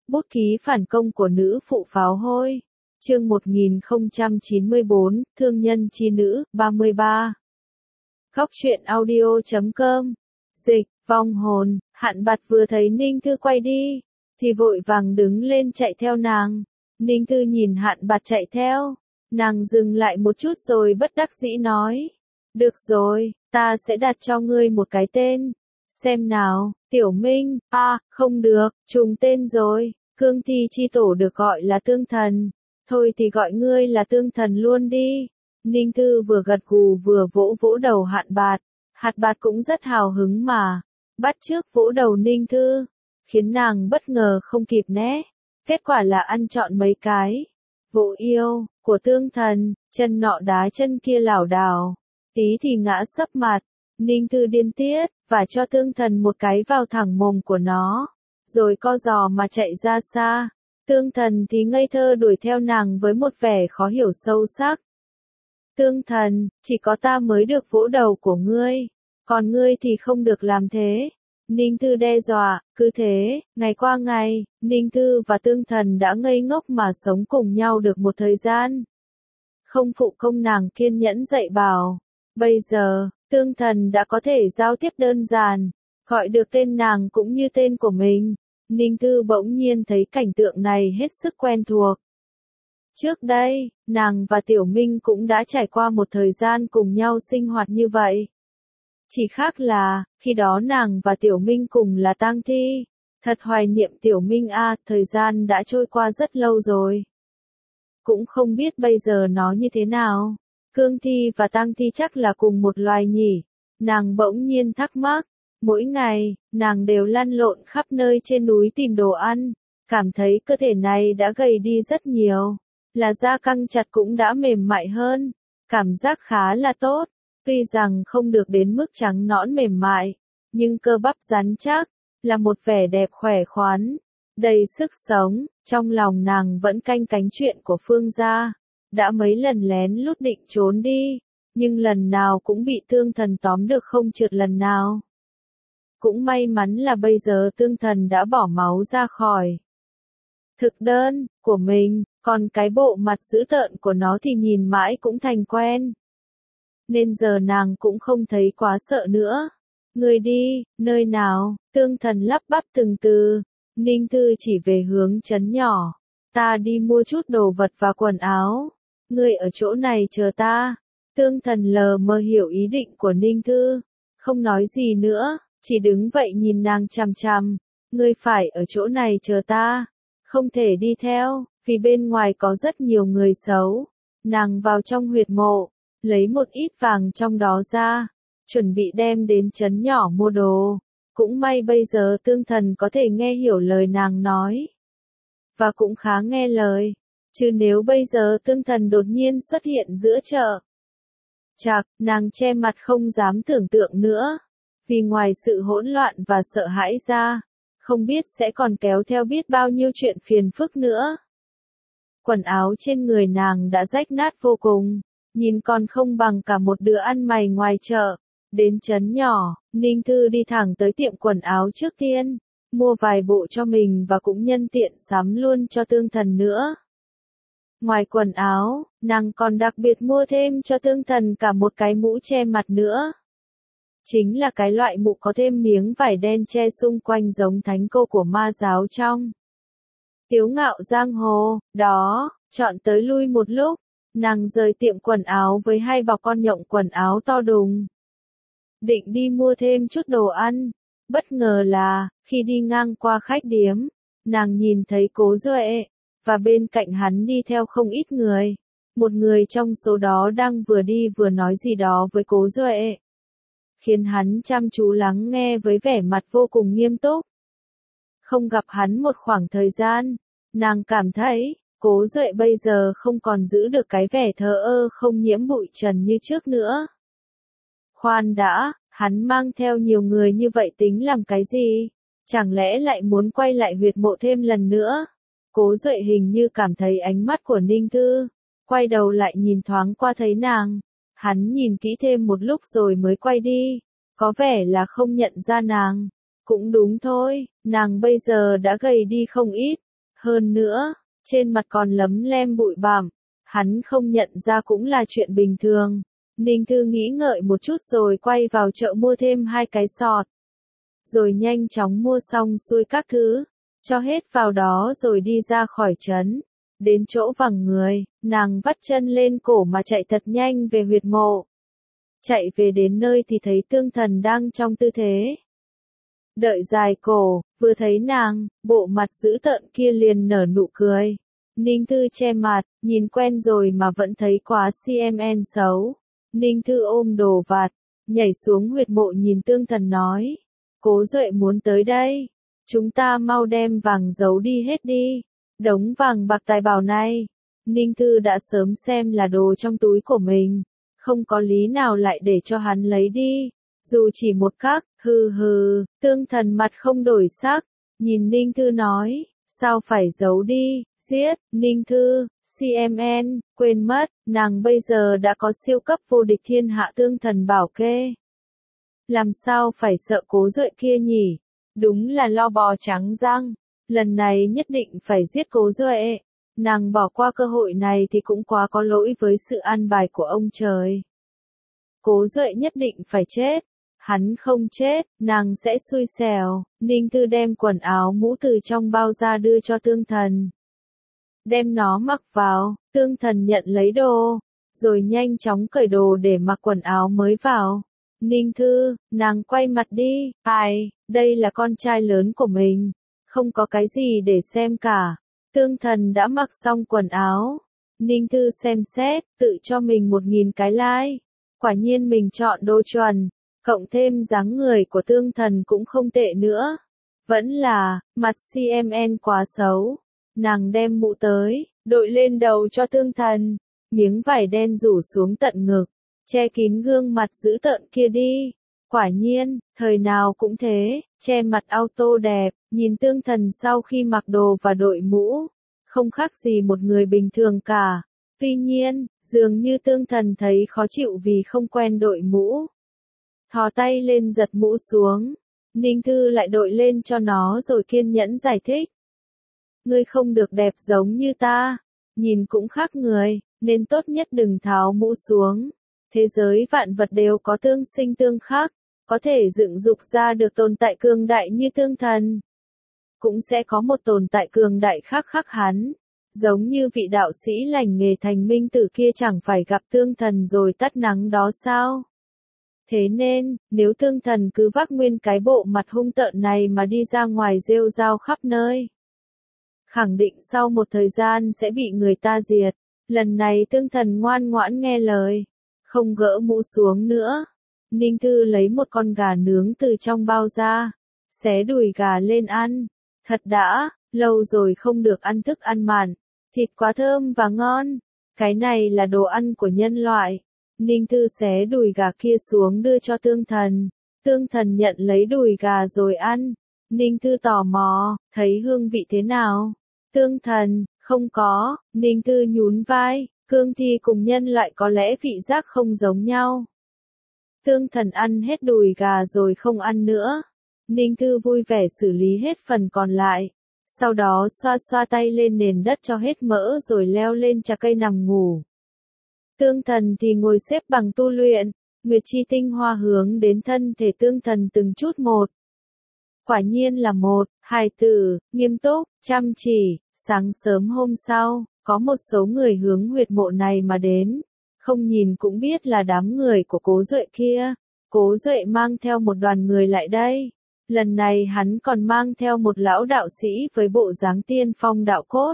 Bút ký phản công của nữ phụ pháo hôi. Chương 1094, Thương nhân chi nữ, 33. Góc truyện audio.com. Dịch, vong hồn. Hạn Bạt vừa thấy Ninh Thư quay đi, thì vội vàng đứng lên chạy theo nàng. Ninh Thư nhìn Hạn Bạt chạy theo, nàng dừng lại một chút rồi bất đắc dĩ nói. Được rồi, ta sẽ đặt cho ngươi một cái tên. Xem nào, Tiểu Minh. Không được, trùng tên rồi. Cương thi chi tổ được gọi là Tương Thần. Thôi thì gọi ngươi là Tương Thần luôn đi. Ninh Thư vừa gật gù vừa vỗ vỗ đầu Hạn Bạt. Hạn Bạt cũng rất hào hứng mà. Bắt chước vỗ đầu Ninh Thư, khiến nàng bất ngờ không kịp né. Kết quả là ăn trọn mấy cái. Vỗ yêu, của Tương Thần, chân nọ đá chân kia lảo đảo. Tí thì ngã sấp mặt. Ninh Thư điên tiết, và cho Tương Thần một cái vào thẳng mồm của nó. Rồi co giò mà chạy ra xa. Tương Thần thì ngây thơ đuổi theo nàng với một vẻ khó hiểu sâu sắc. Tương Thần, chỉ có ta mới được vỗ đầu của ngươi, còn ngươi thì không được làm thế. Ninh Thư đe dọa, cứ thế, ngày qua ngày, Ninh Thư và Tương Thần đã ngây ngốc mà sống cùng nhau được một thời gian. Không phụ công nàng kiên nhẫn dạy bảo. Bây giờ, Tương Thần đã có thể giao tiếp đơn giản, gọi được tên nàng cũng như tên của mình. Ninh Thư bỗng nhiên thấy cảnh tượng này hết sức quen thuộc. Trước đây, nàng và Tiểu Minh cũng đã trải qua một thời gian cùng nhau sinh hoạt như vậy. Chỉ khác là, khi đó nàng và Tiểu Minh cùng là tang thi. Thật hoài niệm Tiểu Minh thời gian đã trôi qua rất lâu rồi. Cũng không biết bây giờ nó như thế nào. Cương thi và tang thi chắc là cùng một loài nhỉ? Nàng bỗng nhiên thắc mắc. Mỗi ngày, nàng đều lăn lộn khắp nơi trên núi tìm đồ ăn. Cảm thấy cơ thể này đã gầy đi rất nhiều. Là da căng chặt cũng đã mềm mại hơn. Cảm giác khá là tốt. Tuy rằng không được đến mức trắng nõn mềm mại, nhưng cơ bắp rắn chắc, là một vẻ đẹp khỏe khoắn, đầy sức sống. Trong lòng nàng vẫn canh cánh chuyện của Phương gia. Đã mấy lần lén lút định trốn đi, nhưng lần nào cũng bị Tương Thần tóm được không trượt lần nào. Cũng may mắn là bây giờ Tương Thần đã bỏ máu ra khỏi thực đơn của mình, còn cái bộ mặt dữ tợn của nó thì nhìn mãi cũng thành quen. Nên giờ nàng cũng không thấy quá sợ nữa. Người đi, nơi nào? Tương Thần lắp bắp từng từ. Ninh Thư chỉ về hướng trấn nhỏ. Ta đi mua chút đồ vật và quần áo. Ngươi ở chỗ này chờ ta. Tương Thần lờ mờ hiểu ý định của Ninh Thư. Không nói gì nữa, chỉ đứng vậy nhìn nàng chằm chằm. Ngươi phải ở chỗ này chờ ta. Không thể đi theo, vì bên ngoài có rất nhiều người xấu. Nàng vào trong huyệt mộ, lấy một ít vàng trong đó ra, chuẩn bị đem đến trấn nhỏ mua đồ. Cũng may bây giờ Tương Thần có thể nghe hiểu lời nàng nói. Và cũng khá nghe lời. Chứ nếu bây giờ Tương Thần đột nhiên xuất hiện giữa chợ. Chạc, nàng che mặt không dám tưởng tượng nữa. Vì ngoài sự hỗn loạn và sợ hãi ra, không biết sẽ còn kéo theo biết bao nhiêu chuyện phiền phức nữa. Quần áo trên người nàng đã rách nát vô cùng, nhìn còn không bằng cả một đứa ăn mày ngoài chợ. Đến trấn nhỏ, Ninh Thư đi thẳng tới tiệm quần áo trước tiên, mua vài bộ cho mình và cũng nhân tiện sắm luôn cho Tương Thần nữa. Ngoài quần áo, nàng còn đặc biệt mua thêm cho Tương Thần cả một cái mũ che mặt nữa. Chính là cái loại mũ có thêm miếng vải đen che xung quanh giống thánh cô của ma giáo trong Tiếu Ngạo Giang Hồ. Đó, chọn tới lui một lúc, nàng rời tiệm quần áo với hai bọc con nhộng quần áo to đùng. Định đi mua thêm chút đồ ăn. Bất ngờ là, khi đi ngang qua khách điếm, nàng nhìn thấy Cố Duệ, và bên cạnh hắn đi theo không ít người. Một người trong số đó đang vừa đi vừa nói gì đó với Cố Duệ, khiến hắn chăm chú lắng nghe với vẻ mặt vô cùng nghiêm túc. Không gặp hắn một khoảng thời gian, nàng cảm thấy, Cố Duệ bây giờ không còn giữ được cái vẻ thờ ơ không nhiễm bụi trần như trước nữa. Khoan đã, hắn mang theo nhiều người như vậy tính làm cái gì? Chẳng lẽ lại muốn quay lại huyệt mộ thêm lần nữa? Cố Duệ hình như cảm thấy ánh mắt của Ninh Thư, quay đầu lại nhìn thoáng qua thấy nàng. Hắn nhìn kỹ thêm một lúc rồi mới quay đi, có vẻ là không nhận ra nàng. Cũng đúng thôi, nàng bây giờ đã gầy đi không ít, Hơn nữa, trên mặt còn lấm lem bụi bặm, hắn không nhận ra cũng là chuyện bình thường. Ninh Thư nghĩ ngợi một chút rồi quay vào chợ mua thêm 2 cái sọt. Rồi nhanh chóng mua xong xuôi các thứ, cho hết vào đó rồi đi ra khỏi trấn. Đến chỗ vắng người, nàng vắt chân lên cổ mà chạy thật nhanh về huyệt mộ. Chạy về đến nơi thì thấy Tương Thần đang trong tư thế đợi dài cổ, vừa thấy nàng, bộ mặt dữ tợn kia liền nở nụ cười. Ninh Thư che mặt, nhìn quen rồi mà vẫn thấy quá CMN xấu. Ninh Thư ôm đồ vặt, nhảy xuống huyệt mộ nhìn Tương Thần nói. Cố Duệ muốn tới đây. Chúng ta mau đem vàng giấu đi hết đi. Đống vàng bạc tài bảo này. Ninh Thư đã sớm xem là đồ trong túi của mình. Không có lý nào lại để cho hắn lấy đi. Dù chỉ một khắc, hừ hừ, Tương Thần mặt không đổi sắc. Nhìn Ninh Thư nói, sao phải giấu đi, giết, Ninh Thư, CMN, quên mất, nàng bây giờ đã có siêu cấp vô địch thiên hạ Tương Thần bảo kê. Làm sao phải sợ Cố Duệ kia nhỉ? Đúng là lo bò trắng răng, lần này nhất định phải giết Cố Duệ. Nàng bỏ qua cơ hội này thì cũng quá có lỗi với sự an bài của ông trời. Cố Duệ nhất định phải chết. Hắn không chết, nàng sẽ xui xẻo. Ninh Thư đem quần áo mũ từ trong bao ra đưa cho Tương Thần. Đem nó mặc vào, Tương Thần nhận lấy đồ, rồi nhanh chóng cởi đồ để mặc quần áo mới vào. Ninh Thư, nàng quay mặt đi, ai, đây là con trai lớn của mình, không có cái gì để xem cả. Tương Thần đã mặc xong quần áo. Ninh Thư xem xét, tự cho mình 1000 cái like. Quả nhiên mình chọn đồ chuẩn. Cộng thêm dáng người của Tương Thần cũng không tệ nữa. Vẫn là, mặt CMN quá xấu. Nàng đem mũ tới, đội lên đầu cho Tương Thần. Miếng vải đen rủ xuống tận ngực, che kín gương mặt dữ tợn kia đi. Quả nhiên, thời nào cũng thế, che mặt auto đẹp, nhìn Tương Thần sau khi mặc đồ và đội mũ. Không khác gì một người bình thường cả. Tuy nhiên, dường như Tương Thần thấy khó chịu vì không quen đội mũ. Thò tay lên giật mũ xuống. Ninh Thư lại đội lên cho nó rồi kiên nhẫn giải thích. Ngươi không được đẹp giống như ta. Nhìn cũng khác người, nên tốt nhất đừng tháo mũ xuống. Thế giới vạn vật đều có tương sinh tương khắc. Có thể dựng dục ra được tồn tại cường đại như Tương Thần. Cũng sẽ có một tồn tại cường đại khác hắn. Giống như vị đạo sĩ lành nghề thành minh tử kia chẳng phải gặp Tương Thần rồi tắt nắng đó sao? Thế nên, nếu Tương Thần cứ vác nguyên cái bộ mặt hung tợn này mà đi ra ngoài rêu rao khắp nơi, khẳng định sau một thời gian sẽ bị người ta diệt. Lần này Tương Thần ngoan ngoãn nghe lời, không gỡ mũ xuống nữa. Ninh Thư lấy một con gà nướng từ trong bao ra, xé đùi gà lên ăn. Thật đã, lâu rồi không được ăn thức ăn mặn, thịt quá thơm và ngon. Cái này là đồ ăn của nhân loại. Ninh Thư xé đùi gà kia xuống đưa cho Tương Thần. Tương Thần nhận lấy đùi gà rồi ăn. Ninh Thư tò mò, thấy hương vị thế nào? Tương Thần, không có. Ninh Thư nhún vai, cương thi cùng nhân loại có lẽ vị giác không giống nhau. Tương Thần ăn hết đùi gà rồi không ăn nữa. Ninh Thư vui vẻ xử lý hết phần còn lại. Sau đó xoa xoa tay lên nền đất cho hết mỡ rồi leo lên chà cây nằm ngủ. Tương Thần thì ngồi xếp bằng tu luyện, nguyệt chi tinh hoa hướng đến thân thể Tương Thần từng chút một. Quả nhiên là một, hài tử, nghiêm túc, chăm chỉ. Sáng sớm hôm sau, có một số người hướng huyệt mộ này mà đến. Không nhìn cũng biết là đám người của Cố Duệ kia. Cố Duệ mang theo một đoàn người lại đây. Lần này hắn còn mang theo một lão đạo sĩ với bộ dáng tiên phong đạo cốt.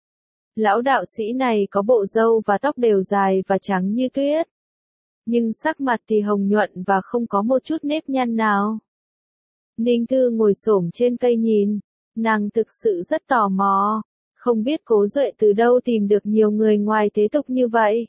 Lão đạo sĩ này có bộ râu và tóc đều dài và trắng như tuyết. Nhưng sắc mặt thì hồng nhuận và không có một chút nếp nhăn nào. Ninh Thư ngồi xổm trên cây nhìn. Nàng thực sự rất tò mò. Không biết Cố Duệ từ đâu tìm được nhiều người ngoài thế tục như vậy.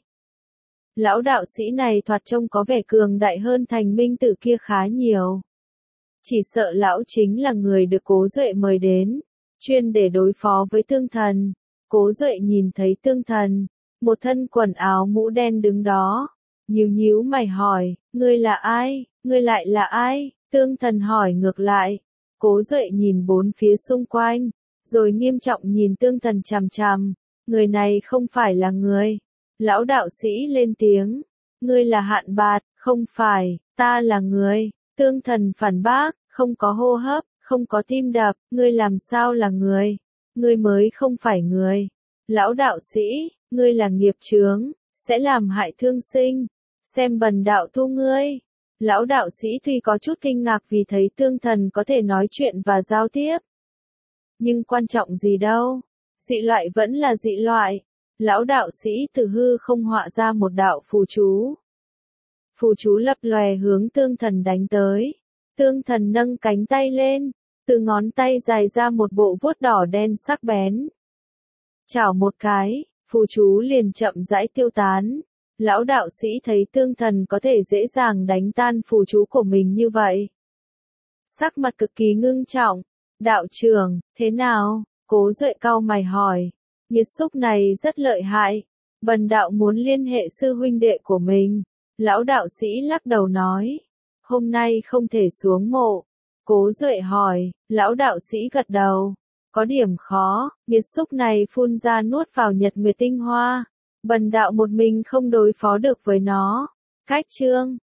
Lão đạo sĩ này thoạt trông có vẻ cường đại hơn thành minh tử kia khá nhiều. Chỉ sợ lão chính là người được Cố Duệ mời đến, chuyên để đối phó với Tương Thần. Cố Duệ nhìn thấy Tương Thần, một thân quần áo mũ đen đứng đó, nhíu mày hỏi, ngươi là ai, ngươi lại là ai? Tương Thần hỏi ngược lại. Cố Duệ nhìn bốn phía xung quanh, rồi nghiêm trọng nhìn Tương Thần chằm chằm. Người này không phải là người. Lão đạo sĩ lên tiếng. Ngươi là Hạn Bạt, không phải, ta là người. Tương Thần phản bác, không có hô hấp, không có tim đập, ngươi làm sao là người? Ngươi mới không phải người. Lão đạo sĩ, ngươi là nghiệp chướng, sẽ làm hại thương sinh. Xem bần đạo thu ngươi. Lão đạo sĩ tuy có chút kinh ngạc vì thấy Tương Thần có thể nói chuyện và giao tiếp. Nhưng quan trọng gì đâu. Dị loại vẫn là dị loại. Lão đạo sĩ từ hư không họa ra một đạo phù chú. Phù chú lập lòe hướng Tương Thần đánh tới. Tương Thần nâng cánh tay lên, từ ngón tay dài ra một bộ vuốt đỏ đen sắc bén. Chảo một cái, phù chú liền chậm rãi tiêu tán. Lão đạo sĩ thấy Tương Thần có thể dễ dàng đánh tan phù chú của mình như vậy. Sắc mặt cực kỳ ngưng trọng. Đạo trưởng, thế nào? Cố Duệ cau mày hỏi. Nghiệt xúc này rất lợi hại. Bần đạo muốn liên hệ sư huynh đệ của mình. Lão đạo sĩ lắc đầu nói. Hôm nay không thể xuống mộ. Cố Duệ hỏi. Lão đạo sĩ gật đầu. Có điểm khó, nghiệt xúc này phun ra nuốt vào Nhật Nguyệt tinh hoa. Bần đạo một mình không đối phó được với nó. Cách chương